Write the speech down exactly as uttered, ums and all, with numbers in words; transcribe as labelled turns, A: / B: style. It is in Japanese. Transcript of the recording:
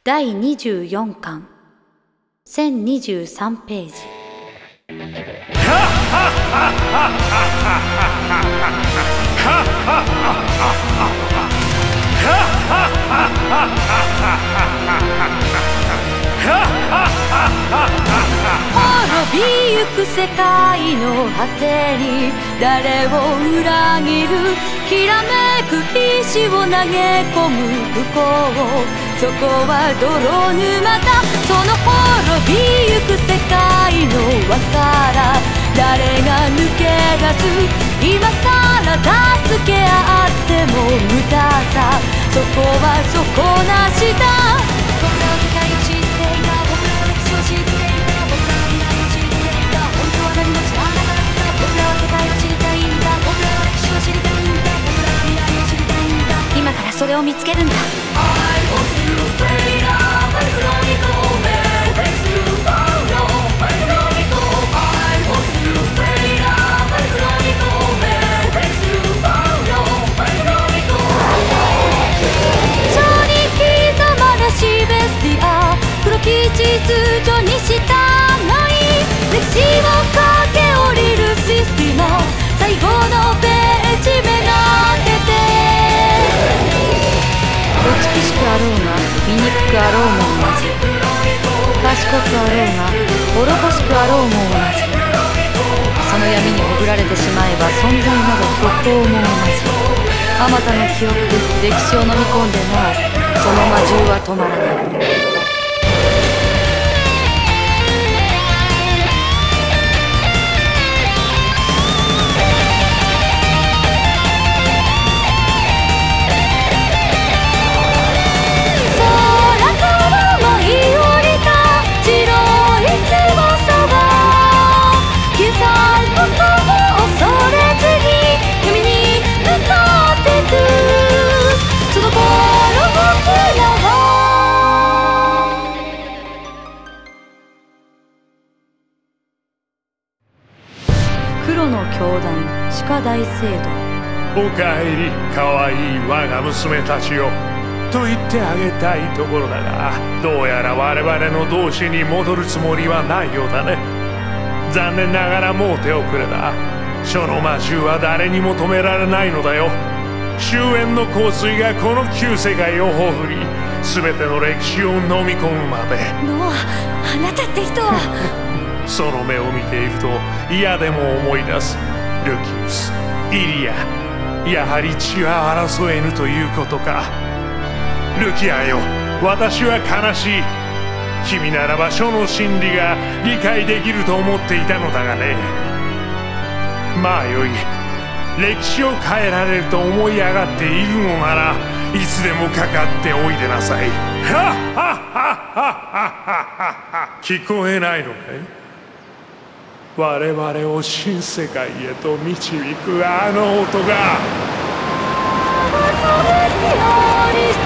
A: だいにじゅうよんかんせんにじゅうさんページ。滅びゆく世界の果てに誰を裏切る、きらめく石を投げ込む不幸、そこは泥沼だ。その滅びゆく世界の輪から誰が抜け出す、今さら助け合っても無駄さ、そこは底なしだ。僕らは世界を知っていた、僕らは歴史を知っていた、僕らは未来を知っていた、本当は何も知らなかった。僕らは世界を知りたいんだ、僕らは歴史を知りたいんだ、僕らは未来を知りたいんだ。今からそれを見つけるんだ。秩序に従い歴史を駆け下りるシステマ、最後のページめがけて。美しくあろうが醜くあろうも同じ、賢くあろうが愚かしくあろうも同じ。その闇に潜られてしまえば存在など虚構も同じ。あまたの記憶、歴史を飲み込んでなおその魔獣は止まらない。黒の教団地下大聖堂。
B: おかえり、かわいい我が娘たちよと言ってあげたいところだが、どうやら我々の同志に戻るつもりはないようだね。残念ながらもう手遅れだ。書の魔獣は誰にも止められないのだよ。終焉の洪水がこの旧世界を葬り、全ての歴史を飲み込むまで。
A: ノア、あなたって人は
B: その目を見ていると嫌でも思い出す。ルキウス、イリア、やはり血は争えぬということか。ルキアよ、私は悲しい。君ならば書の真理が理解できると思っていたのだがね。まあよい、歴史を変えられると思い上がっているのならいつでもかかっておいでなさい。はっはっはっはっはっは。聞こえないのかい？我々を新世界へと導くあの音が。